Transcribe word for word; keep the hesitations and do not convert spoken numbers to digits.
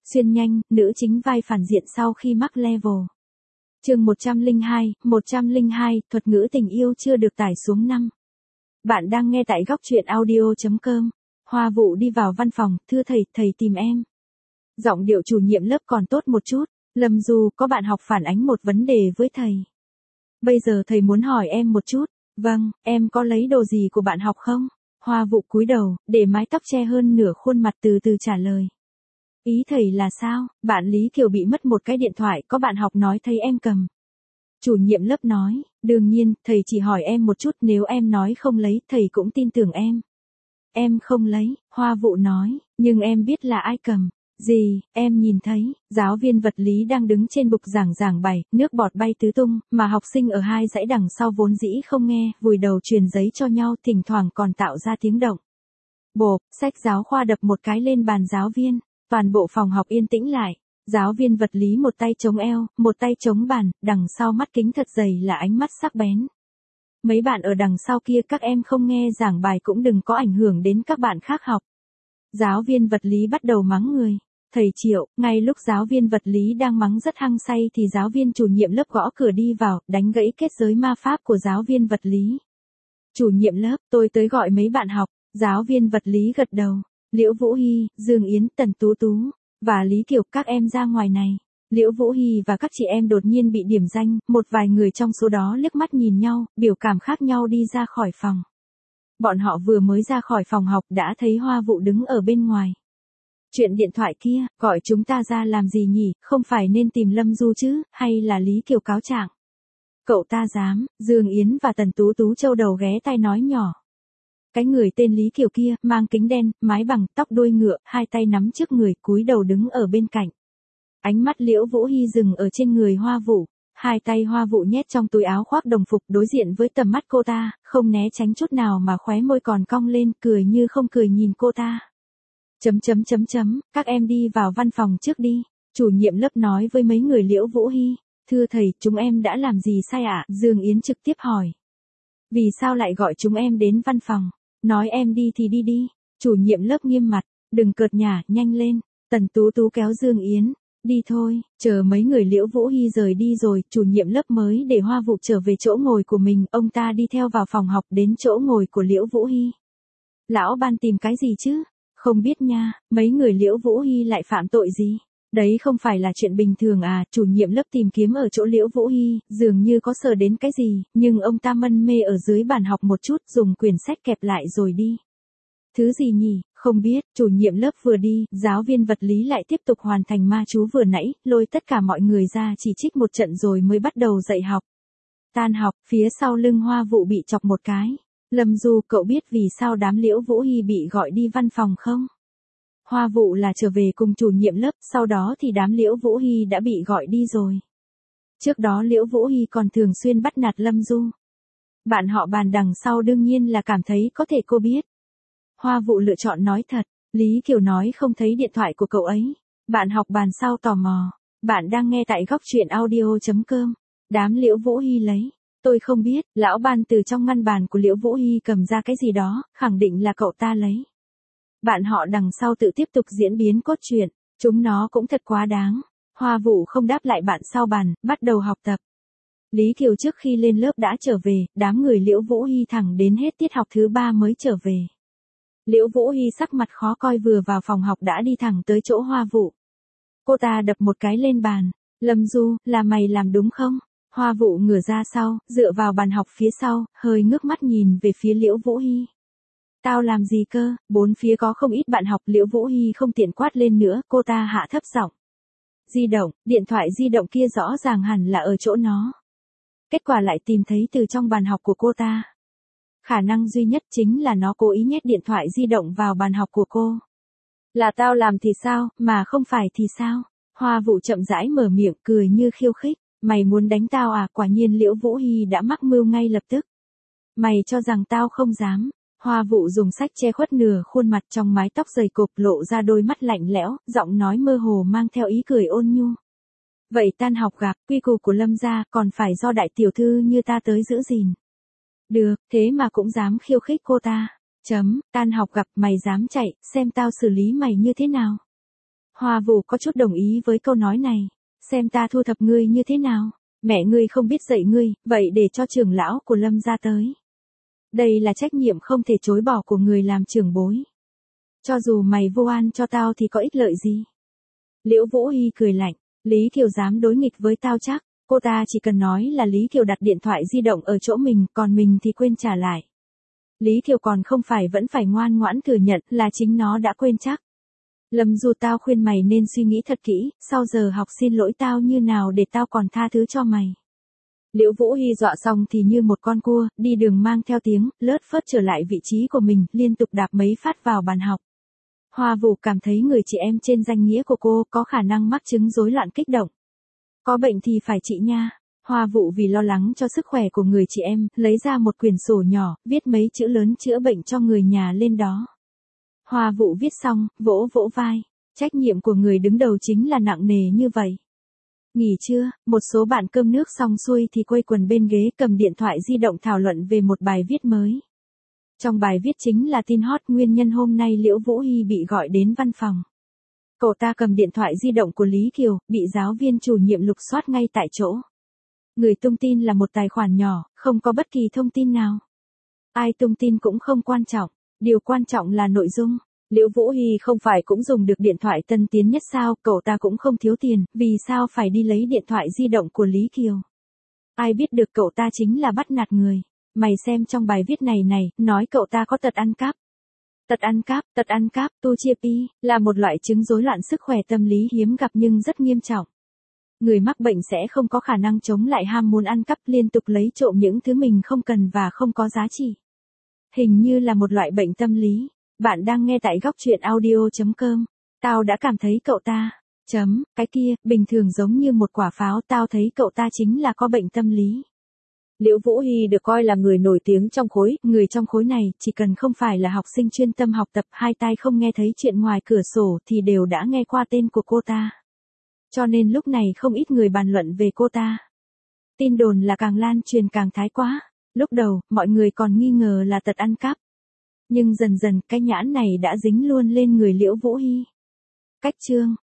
Xuyên nhanh, nữ chính vai phản diện sau khi mắc level. Chương một trăm lẻ hai, một trăm lẻ hai, thuật ngữ tình yêu chưa được tải xuống năm. Bạn đang nghe tại góc truyện audio chấm com. Hoa Vụ đi vào văn phòng, thưa thầy, thầy tìm em. Giọng điệu chủ nhiệm lớp còn tốt một chút. Lâm Du, có bạn học phản ánh một vấn đề với thầy. Bây giờ thầy muốn hỏi em một chút. Vâng, em có lấy đồ gì của bạn học không? Hoa Vụ cúi đầu, để mái tóc che hơn nửa khuôn mặt từ từ trả lời. Ý thầy là sao? Bạn Lý Kiều bị mất một cái điện thoại, có bạn học nói thấy em cầm. Chủ nhiệm lớp nói, đương nhiên, thầy chỉ hỏi em một chút, nếu em nói không lấy, thầy cũng tin tưởng em. Em không lấy, Hoa Vụ nói, nhưng em biết là ai cầm. Gì, em nhìn thấy, giáo viên vật lý đang đứng trên bục giảng giảng bài, nước bọt bay tứ tung, mà học sinh ở hai dãy đằng sau vốn dĩ không nghe, vùi đầu truyền giấy cho nhau, thỉnh thoảng còn tạo ra tiếng động. Bộp, sách giáo khoa đập một cái lên bàn giáo viên, toàn bộ phòng học yên tĩnh lại. Giáo viên vật lý một tay chống eo, một tay chống bàn, đằng sau mắt kính thật dày là ánh mắt sắc bén. Mấy bạn ở đằng sau kia, các em không nghe giảng bài cũng đừng có ảnh hưởng đến các bạn khác học. Giáo viên vật lý bắt đầu mắng người. Thầy Triệu, ngay lúc giáo viên vật lý đang mắng rất hăng say thì giáo viên chủ nhiệm lớp gõ cửa đi vào, đánh gãy kết giới ma pháp của giáo viên vật lý. Chủ nhiệm lớp, tôi tới gọi mấy bạn học. Giáo viên vật lý gật đầu. Liễu Vũ Hy, Dương Yến, Tần Tú Tú và Lý Kiều, các em ra ngoài này. Liễu Vũ Hy và các chị em đột nhiên bị điểm danh, một vài người trong số đó liếc mắt nhìn nhau, biểu cảm khác nhau đi ra khỏi phòng. Bọn họ vừa mới ra khỏi phòng học đã thấy Hoa Vụ đứng ở bên ngoài. Chuyện điện thoại kia, gọi chúng ta ra làm gì nhỉ, không phải nên tìm Lâm Du chứ, hay là Lý Kiều cáo trạng? Cậu ta dám, Dương Yến và Tần Tú Tú châu đầu ghé tai nói nhỏ. Cái người tên Lý Kiều kia, mang kính đen, mái bằng, tóc đuôi ngựa, hai tay nắm trước người, cúi đầu đứng ở bên cạnh. Ánh mắt Liễu Vũ Hy dừng ở trên người Hoa Vụ, hai tay Hoa Vụ nhét trong túi áo khoác đồng phục, đối diện với tầm mắt cô ta, không né tránh chút nào mà khóe môi còn cong lên, cười như không cười nhìn cô ta. Chấm chấm chấm chấm, các em đi vào văn phòng trước đi, chủ nhiệm lớp nói với mấy người Liễu Vũ Hy. Thưa thầy, chúng em đã làm gì sai ạ? À? Dương Yến trực tiếp hỏi. Vì sao lại gọi chúng em đến văn phòng? Nói em đi thì đi đi. Chủ nhiệm lớp nghiêm mặt, đừng cợt nhả, nhanh lên. Tần Tú Tú kéo Dương Yến. Đi thôi, chờ mấy người Liễu Vũ Hy rời đi rồi, chủ nhiệm lớp mới để Hoa Vụ trở về chỗ ngồi của mình, ông ta đi theo vào phòng học đến chỗ ngồi của Liễu Vũ Hy. Lão ban tìm cái gì chứ? Không biết nha, mấy người Liễu Vũ Hy lại phạm tội gì? Đấy không phải là chuyện bình thường à, chủ nhiệm lớp tìm kiếm ở chỗ Liễu Vũ Hy, dường như có sờ đến cái gì, nhưng ông ta mân mê ở dưới bàn học một chút, dùng quyển sách kẹp lại rồi đi. Thứ gì nhỉ, không biết, chủ nhiệm lớp vừa đi, giáo viên vật lý lại tiếp tục hoàn thành ma chú vừa nãy, lôi tất cả mọi người ra chỉ trích một trận rồi mới bắt đầu dạy học. Tan học, phía sau lưng Hoa Vụ bị chọc một cái. Lâm Du, cậu biết vì sao đám Liễu Vũ Hy bị gọi đi văn phòng không? Hoa Vụ là trở về cùng chủ nhiệm lớp, sau đó thì đám Liễu Vũ Hy đã bị gọi đi rồi. Trước đó Liễu Vũ Hy còn thường xuyên bắt nạt Lâm Du. Bạn họ bàn đằng sau đương nhiên là cảm thấy có thể cô biết. Hoa Vụ lựa chọn nói thật, Lý Kiều nói không thấy điện thoại của cậu ấy. Bạn học bàn sau tò mò. Bạn đang nghe tại góc truyện audio chấm com. Đám Liễu Vũ Hy lấy. Tôi không biết, lão ban từ trong ngăn bàn của Liễu Vũ Hy cầm ra cái gì đó, khẳng định là cậu ta lấy. Bạn họ đằng sau tự tiếp tục diễn biến cốt truyện, chúng nó cũng thật quá đáng. Hoa Vụ không đáp lại bạn sau bàn, bắt đầu học tập. Lý Kiều trước khi lên lớp đã trở về, đám người Liễu Vũ Hy thẳng đến hết tiết học thứ ba mới trở về. Liễu Vũ Hy sắc mặt khó coi vừa vào phòng học đã đi thẳng tới chỗ Hoa Vụ. Cô ta đập một cái lên bàn. Lâm Du, là mày làm đúng không? Hoa Vụ ngửa ra sau, dựa vào bàn học phía sau, hơi ngước mắt nhìn về phía Liễu Vũ Hy. Tao làm gì cơ, bốn phía có không ít bạn học, Liễu Vũ Hy không tiện quát lên nữa, cô ta hạ thấp giọng. Di động, điện thoại di động kia rõ ràng hẳn là ở chỗ nó. Kết quả lại tìm thấy từ trong bàn học của cô ta. Khả năng duy nhất chính là nó cố ý nhét điện thoại di động vào bàn học của cô. Là tao làm thì sao, mà không phải thì sao? Hoa Vụ chậm rãi mở miệng, cười như khiêu khích. Mày muốn đánh tao à? Quả nhiên Liễu Vũ Hy đã mắc mưu ngay lập tức. Mày cho rằng tao không dám. Hoa Vụ dùng sách che khuất nửa khuôn mặt, trong mái tóc dày cộp lộ ra đôi mắt lạnh lẽo, giọng nói mơ hồ mang theo ý cười ôn nhu. Vậy tan học gặp, quy củ của Lâm gia còn phải do đại tiểu thư như ta tới giữ gìn. Được, thế mà cũng dám khiêu khích cô ta. Chấm, tan học gặp mày dám chạy, xem tao xử lý mày như thế nào. Hoa Vũ có chút đồng ý với câu nói này. Xem ta thu thập ngươi như thế nào. Mẹ ngươi không biết dạy ngươi, vậy để cho trưởng lão của Lâm gia tới. Đây là trách nhiệm không thể chối bỏ của người làm trưởng bối. Cho dù mày vô an cho tao thì có ích lợi gì? Liễu Vũ Hy cười lạnh, Lý Kiều dám đối nghịch với tao chắc, cô ta chỉ cần nói là Lý Kiều đặt điện thoại di động ở chỗ mình, còn mình thì quên trả lại. Lý Kiều còn không phải vẫn phải ngoan ngoãn thừa nhận là chính nó đã quên chắc. Lâm Du, tao khuyên mày nên suy nghĩ thật kỹ, sau giờ học xin lỗi tao như nào để tao còn tha thứ cho mày. Liễu Vũ Hy dọa xong thì như một con cua, đi đường mang theo tiếng, lướt phớt trở lại vị trí của mình, liên tục đạp mấy phát vào bàn học. Hoa Vũ cảm thấy người chị em trên danh nghĩa của cô có khả năng mắc chứng rối loạn kích động. Có bệnh thì phải trị nha. Hoa Vũ vì lo lắng cho sức khỏe của người chị em, lấy ra một quyển sổ nhỏ, viết mấy chữ lớn chữa bệnh cho người nhà lên đó. Hoa Vũ viết xong, vỗ vỗ vai. Trách nhiệm của người đứng đầu chính là nặng nề như vậy. Nghỉ trưa, một số bạn cơm nước xong xuôi thì quây quần bên ghế cầm điện thoại di động thảo luận về một bài viết mới. Trong bài viết chính là tin hot nguyên nhân hôm nay Liễu Vũ Hy bị gọi đến văn phòng. Cậu ta cầm điện thoại di động của Lý Kiều, bị giáo viên chủ nhiệm lục soát ngay tại chỗ. Người tung tin là một tài khoản nhỏ, không có bất kỳ thông tin nào. Ai tung tin cũng không quan trọng, điều quan trọng là nội dung. Liễu Vũ Hy không phải cũng dùng được điện thoại tân tiến nhất sao, cậu ta cũng không thiếu tiền, vì sao phải đi lấy điện thoại di động của Lý Kiều. Ai biết được cậu ta chính là bắt nạt người. Mày xem trong bài viết này này, nói cậu ta có tật ăn cắp. Tật ăn cắp, tật ăn cắp, tu chia pi, là một loại chứng rối loạn sức khỏe tâm lý hiếm gặp nhưng rất nghiêm trọng. Người mắc bệnh sẽ không có khả năng chống lại ham muốn ăn cắp, liên tục lấy trộm những thứ mình không cần và không có giá trị. Hình như là một loại bệnh tâm lý. Bạn đang nghe tại góc truyện audio chấm com. Tao đã cảm thấy cậu ta, chấm, cái kia, bình thường giống như một quả pháo, tao thấy cậu ta chính là có bệnh tâm lý. Liễu Vũ Hy được coi là người nổi tiếng trong khối, người trong khối này, chỉ cần không phải là học sinh chuyên tâm học tập, hai tai không nghe thấy chuyện ngoài cửa sổ thì đều đã nghe qua tên của cô ta. Cho nên lúc này không ít người bàn luận về cô ta. Tin đồn là càng lan truyền càng thái quá. Lúc đầu, mọi người còn nghi ngờ là tật ăn cắp. Nhưng dần dần, cái nhãn này đã dính luôn lên người Liễu Vũ Hy. Cách chương